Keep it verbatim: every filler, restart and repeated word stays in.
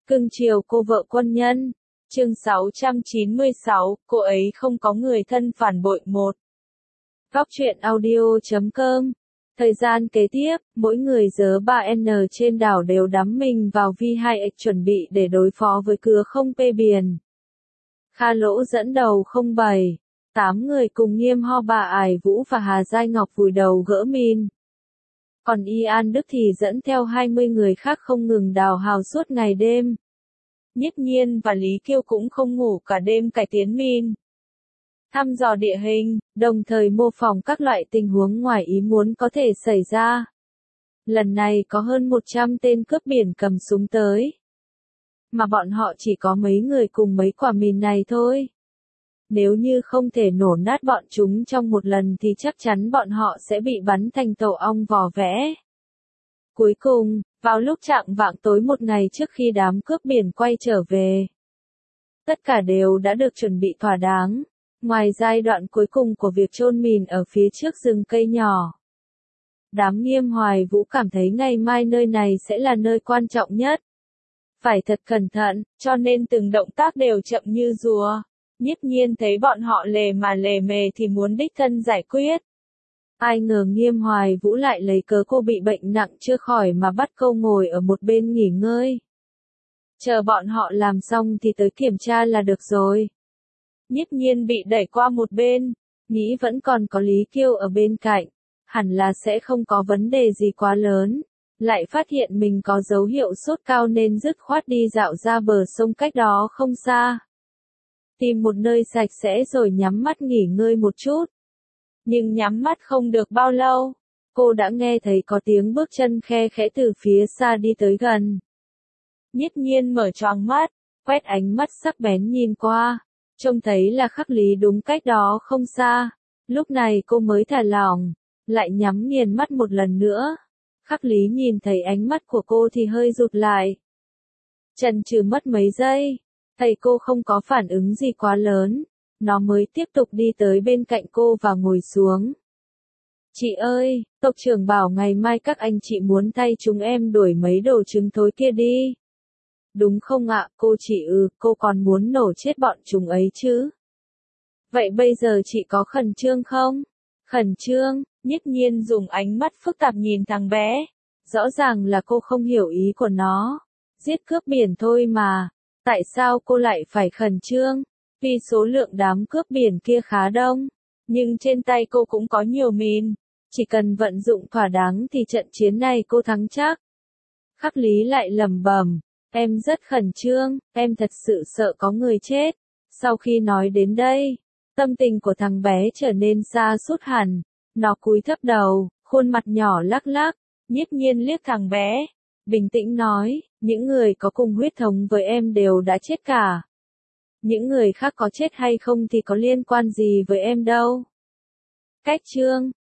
Cưng chiều cô vợ quân nhân. Chương sáu trăm chín mươi sáu, cô ấy không có người thân phản bội một. Góc truyện audio chấm com. Thời gian kế tiếp, mỗi người giớ ba N trên đảo đều đắm mình vào V hai X chuẩn bị để đối phó với cứa không pê biển. Kha Lỗ dẫn đầu không bảy, tám người cùng Nghiêm Ho bà Ải Vũ và Hà Giai Ngọc vùi đầu gỡ min. Còn Y An Đức thì dẫn theo hai mươi người khác không ngừng đào hào suốt ngày đêm. Nhiếp Nhiên và Lý Kiêu cũng không ngủ cả đêm cải tiến min. Thăm dò địa hình, đồng thời mô phỏng các loại tình huống ngoài ý muốn có thể xảy ra. Lần này có hơn một trăm tên cướp biển cầm súng tới. Mà bọn họ chỉ có mấy người cùng mấy quả mìn này thôi. Nếu như không thể nổ nát bọn chúng trong một lần thì chắc chắn bọn họ sẽ bị bắn thành tổ ong vò vẽ. Cuối cùng, vào lúc chạng vạng tối một ngày trước khi đám cướp biển quay trở về, tất cả đều đã được chuẩn bị thỏa đáng, ngoài giai đoạn cuối cùng của việc chôn mìn ở phía trước rừng cây nhỏ. Đám Nghiêm Hoài Vũ cảm thấy ngày mai nơi này sẽ là nơi quan trọng nhất. Phải thật cẩn thận, cho nên từng động tác đều chậm như rùa. Nhiếp Nhiên thấy bọn họ lề mà lề mề thì muốn đích thân giải quyết. Ai ngờ Nghiêm Hoài Vũ lại lấy cớ cô bị bệnh nặng chưa khỏi mà bắt cô ngồi ở một bên nghỉ ngơi. Chờ bọn họ làm xong thì tới kiểm tra là được rồi. Nhiếp Nhiên bị đẩy qua một bên, nghĩ vẫn còn có Lý Kiêu ở bên cạnh, hẳn là sẽ không có vấn đề gì quá lớn. Lại phát hiện mình có dấu hiệu sốt cao nên dứt khoát đi dạo ra bờ sông cách đó không xa. Tìm một nơi sạch sẽ rồi nhắm mắt nghỉ ngơi một chút. Nhưng nhắm mắt không được bao lâu, cô đã nghe thấy có tiếng bước chân khe khẽ từ phía xa đi tới gần. Nhiếp Nhiên mở choàng mắt, quét ánh mắt sắc bén nhìn qua, trông thấy là Khắc Lý đúng cách đó không xa. Lúc này cô mới thả lỏng, lại nhắm nghiền mắt một lần nữa. Khắc Lý nhìn thấy ánh mắt của cô thì hơi rụt lại. Chần chừ mất mấy giây, thấy cô không có phản ứng gì quá lớn, nó mới tiếp tục đi tới bên cạnh cô và ngồi xuống. Chị ơi, tộc trưởng bảo ngày mai các anh chị muốn thay chúng em đuổi mấy đồ trứng thối kia đi. Đúng không ạ, cô chị ừ, cô còn muốn nổ chết bọn chúng ấy chứ. Vậy bây giờ chị có khẩn trương không? Khẩn trương, Nhiếp Nhiên dùng ánh mắt phức tạp nhìn thằng bé. Rõ ràng là cô không hiểu ý của nó. Giết cướp biển thôi mà. Tại sao cô lại phải khẩn trương? Vì số lượng đám cướp biển kia khá đông. Nhưng trên tay cô cũng có nhiều mìn. Chỉ cần vận dụng thỏa đáng thì trận chiến này cô thắng chắc. Khắc Lý lại lẩm bẩm. Em rất khẩn trương, em thật sự sợ có người chết. Sau khi nói đến đây, tâm tình của thằng bé trở nên xa sút hẳn. Nó cúi thấp đầu, khuôn mặt nhỏ lắc lắc. Nhiếp Nhiên liếc thằng bé, bình tĩnh nói, những người có cùng huyết thống với em đều đã chết cả. Những người khác có chết hay không thì có liên quan gì với em đâu. Cách chương,